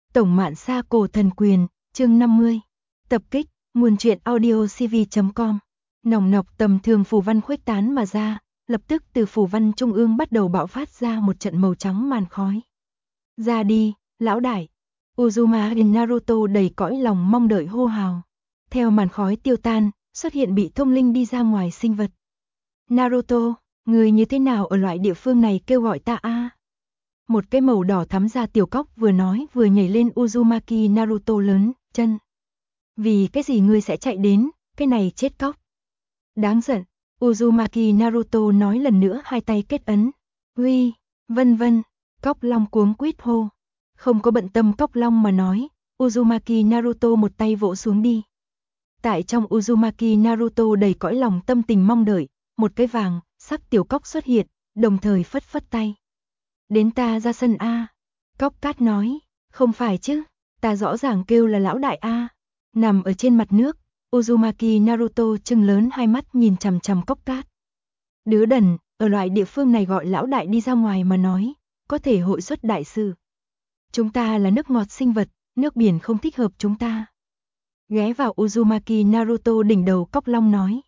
Tổng Mạn Sa Cổ Thần Quyền, chương 50. Tập kích, nguồn truyện audio cv.com. Nòng nọc tầm thường phù văn khuếch tán mà ra, lập tức từ phù văn trung ương bắt đầu bạo phát ra một trận màu trắng màn khói. Ra đi, lão đại. Uzumaki Naruto đầy cõi lòng mong đợi hô hào. Theo màn khói tiêu tan, xuất hiện bị thông linh đi ra ngoài sinh vật. Naruto, người như thế nào ở loại địa phương này kêu gọi ta a? Một cái màu đỏ thắm ra tiểu cóc vừa nói vừa nhảy lên Uzumaki Naruto lớn chân. Vì cái gì ngươi sẽ chạy đến, cái này chết cóc. Đáng giận, Uzumaki Naruto nói lần nữa, hai tay kết ấn. Uy, vân vân, cóc long cuống quýt hô. Không có bận tâm cóc long mà nói, Uzumaki Naruto một tay vỗ xuống đi. Tại trong Uzumaki Naruto đầy cõi lòng tâm tình mong đợi, một cái vàng sắc tiểu cóc xuất hiện, đồng thời phất phất tay. Đến ta ra sân a. Cóc cát nói, không phải chứ, ta rõ ràng kêu là lão đại a. Nằm ở trên mặt nước, Uzumaki Naruto trừng lớn hai mắt nhìn chằm chằm cóc cát. Đứa đần, ở loại địa phương này gọi lão đại đi ra ngoài mà nói, có thể hội xuất đại sự. Chúng ta là nước ngọt sinh vật, nước biển không thích hợp chúng ta. Ghé vào Uzumaki Naruto đỉnh đầu cóc long nói.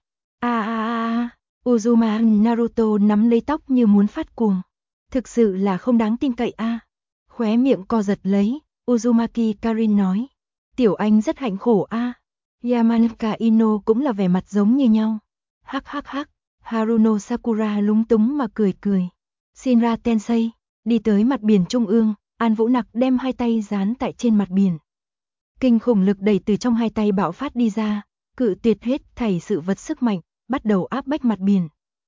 Uzumaki Naruto nắm lấy tóc như muốn phát cuồng. Thực sự là không đáng tin cậy a. Khóe miệng co giật lấy, Uzumaki Karin nói. Tiểu anh rất hạnh khổ a. Yamanaka Ino cũng là vẻ mặt giống như nhau. Hắc hắc hắc, Haruno Sakura lúng túng mà cười cười. Shinra Tensei, đi tới mặt biển trung ương, An Vũ Nặc đem hai tay dán tại trên mặt biển. Kinh khủng lực đẩy từ trong hai tay bạo phát đi ra, cự tuyệt hết thảy sự vật sức mạnh, bắt đầu áp bách mặt biển.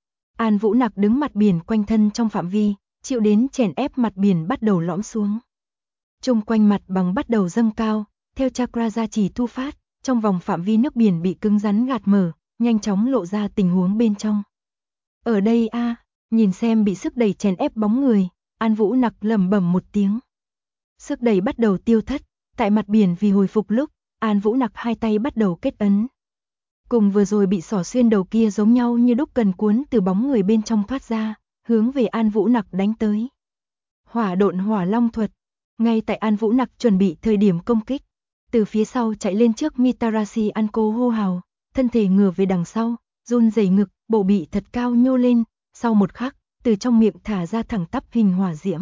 An Vũ Nặc đứng mặt biển quanh thân trong phạm vi, chịu đến chèn ép, mặt biển bắt đầu lõm xuống. Chung quanh mặt bằng bắt đầu dâng cao, theo chakra gia trì thu phát, trong vòng phạm vi nước biển bị cứng rắn gạt mở, nhanh chóng lộ ra tình huống bên trong. Ở đây a, nhìn xem bị sức đẩy chèn ép bóng người, An Vũ Nặc lẩm bẩm một tiếng. Sức đẩy bắt đầu tiêu thất, tại mặt biển vì hồi phục lúc, An Vũ Nặc hai tay bắt đầu kết ấn. Cùng vừa rồi bị xỏ xuyên đầu kia giống nhau như đúc, cần cuốn từ bóng người bên trong thoát ra, hướng về An Vũ Nặc đánh tới. Hỏa độn hỏa long thuật. Ngay tại An Vũ Nặc chuẩn bị thời điểm công kích, từ phía sau chạy lên trước Mitarashi Anko hô hào, thân thể ngửa về đằng sau, run rẩy ngực, bộ bị thật cao nhô lên, sau một khắc, từ trong miệng thả ra thẳng tắp hình hỏa diễm.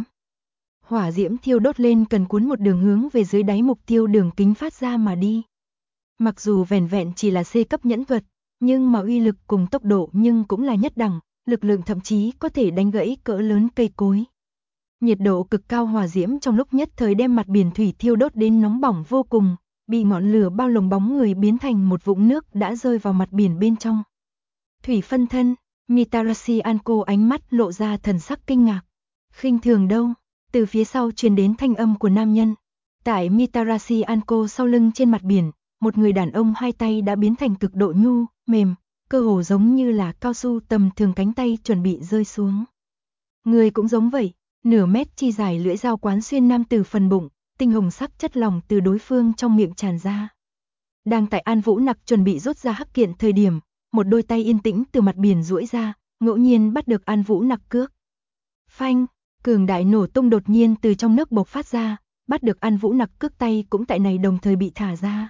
Hỏa diễm thiêu đốt lên cần cuốn một đường hướng về dưới đáy mục tiêu đường kính phát ra mà đi. Mặc dù vẻn vẹn chỉ là C cấp nhẫn thuật, nhưng mà uy lực cùng tốc độ nhưng cũng là nhất đẳng, lực lượng thậm chí có thể đánh gãy cỡ lớn cây cối. Nhiệt độ cực cao hỏa diễm trong lúc nhất thời đem mặt biển thủy thiêu đốt đến nóng bỏng vô cùng, bị ngọn lửa bao lồng bóng người biến thành một vũng nước đã rơi vào mặt biển bên trong. Thủy phân thân, Mitarashi Anko ánh mắt lộ ra thần sắc kinh ngạc. Khinh thường đâu? Từ phía sau truyền đến thanh âm của nam nhân. Tại Mitarashi Anko sau lưng trên mặt biển, một người đàn ông hai tay đã biến thành cực độ nhu, mềm, cơ hồ giống như là cao su tầm thường, cánh tay chuẩn bị rơi xuống. Người cũng giống vậy, nửa mét chi dài lưỡi dao quán xuyên nam tử phần bụng, tinh hồng sắc chất lỏng từ đối phương trong miệng tràn ra. Đang tại An Vũ Nặc chuẩn bị rút ra hắc kiện thời điểm, một đôi tay yên tĩnh từ mặt biển duỗi ra, ngẫu nhiên bắt được An Vũ Nặc cước. Phanh, cường đại nổ tung đột nhiên từ trong nước bộc phát ra, bắt được An Vũ Nặc cước tay cũng tại này đồng thời bị thả ra.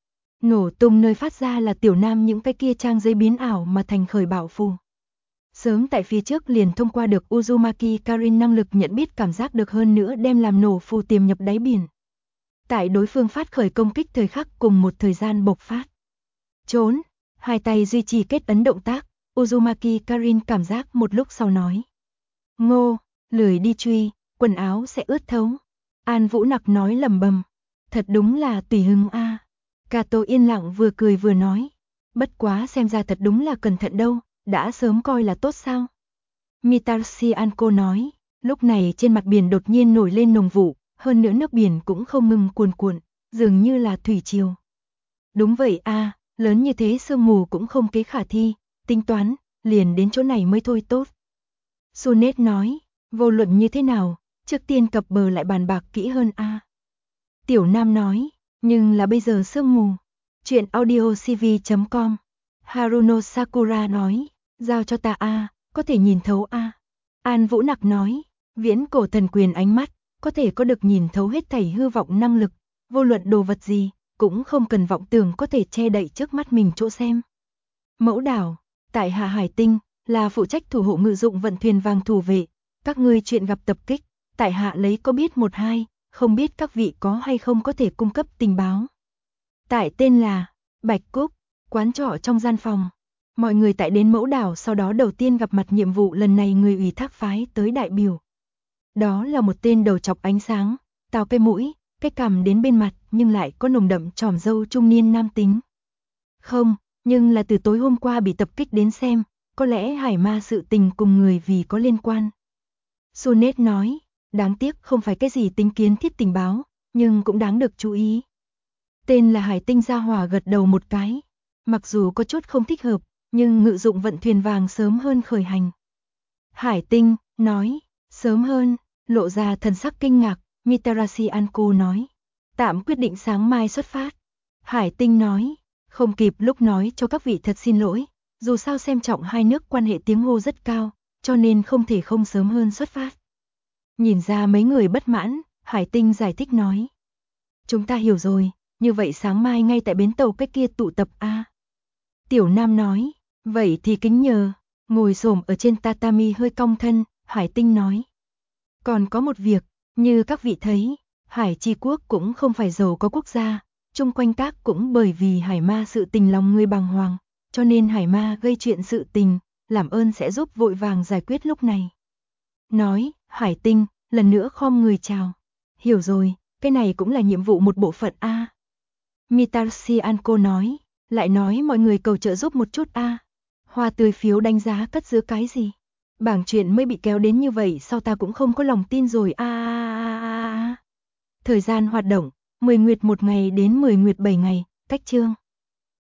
Nổ tung nơi phát ra là tiểu nam những cái kia trang giấy biến ảo mà thành khởi bảo phù. Sớm tại phía trước liền thông qua được Uzumaki Karin năng lực nhận biết cảm giác được, hơn nữa đem làm nổ phù tiềm nhập đáy biển. Tại đối phương phát khởi công kích thời khắc cùng một thời gian bộc phát. Trốn, hai tay duy trì kết ấn động tác, Uzumaki Karin cảm giác một lúc sau nói. Ngô, lười đi truy, quần áo sẽ ướt thấu. An Vũ Nặc nói lẩm bẩm. Thật đúng là tùy hứng a. Kato yên lặng vừa cười vừa nói. Bất quá xem ra thật đúng là cẩn thận đâu, đã sớm coi là tốt sao. Mitarashi Anko nói. Lúc này trên mặt biển đột nhiên nổi lên nồng vụ, hơn nữa nước biển cũng không ngừng cuồn cuộn, dường như là thủy triều. Đúng vậy a, lớn như thế sương mù cũng không kế khả thi, tính toán, liền đến chỗ này mới thôi tốt. Sunet nói, vô luận như thế nào, trước tiên cập bờ lại bàn bạc kỹ hơn a. Tiểu Nam nói, nhưng là bây giờ sương mù. Chuyện audio cv.com. Haruno Sakura nói, giao cho ta a, có thể nhìn thấu a. An Vũ Nặc nói, viễn cổ thần quyền ánh mắt, có thể có được nhìn thấu hết thảy hư vọng năng lực, vô luận đồ vật gì, cũng không cần vọng tưởng có thể che đậy trước mắt mình chỗ xem. Mẫu đảo, tại Hạ Hải Tinh, là phụ trách thủ hộ ngự dụng vận thuyền vàng thủ vệ, các ngươi chuyện gặp tập kích, tại hạ lấy có biết một hai, không biết các vị có hay không có thể cung cấp tình báo. Tại tên là Bạch Cúc, quán trọ trong gian phòng. Mọi người tại đến mẫu đảo sau đó đầu tiên gặp mặt nhiệm vụ lần này người ủy thác phái tới đại biểu. Đó là một tên đầu chọc ánh sáng, tào cái mũi, cái cằm đến bên mặt nhưng lại có nồng đậm tròm râu trung niên nam tính. Không, nhưng là từ tối hôm qua bị tập kích đến xem, có lẽ hải ma sự tình cùng người vì có liên quan. Sonet nói, đáng tiếc không phải cái gì tính kiến thiết tình báo, nhưng cũng đáng được chú ý. Tên là Hải Tinh gia hỏa gật đầu một cái, mặc dù có chút không thích hợp, nhưng ngự dụng vận thuyền vàng sớm hơn khởi hành. Hải Tinh, nói, sớm hơn, lộ ra thần sắc kinh ngạc, Mitarashi Anko nói, tạm quyết định sáng mai xuất phát. Hải Tinh nói, không kịp lúc nói cho các vị thật xin lỗi, dù sao xem trọng hai nước quan hệ tiếng hô rất cao, cho nên không thể không sớm hơn xuất phát. Nhìn ra mấy người bất mãn, Hải Tinh giải thích nói, chúng ta hiểu rồi, như vậy sáng mai ngay tại bến tàu cái kia tụ tập a. Tiểu Nam nói, vậy thì kính nhờ, ngồi xổm ở trên tatami hơi cong thân, Hải Tinh nói. Còn có một việc, như các vị thấy, Hải Chi Quốc cũng không phải giàu có quốc gia, chung quanh các cũng bởi vì hải ma sự tình lòng người bàng hoàng, cho nên hải ma gây chuyện sự tình, làm ơn sẽ giúp vội vàng giải quyết lúc này. Nói, Hải Tinh, lần nữa khom người chào. Hiểu rồi, cái này cũng là nhiệm vụ một bộ phận a. Mitarashi Anko nói, lại nói mọi người cầu trợ giúp một chút a. Hoa tươi phiếu đánh giá cất giữ cái gì? Bảng chuyện mới bị kéo đến như vậy sao ta cũng không có lòng tin rồi a. Thời gian hoạt động, 10 nguyệt 1 ngày đến 10 nguyệt 7 ngày, cách chương.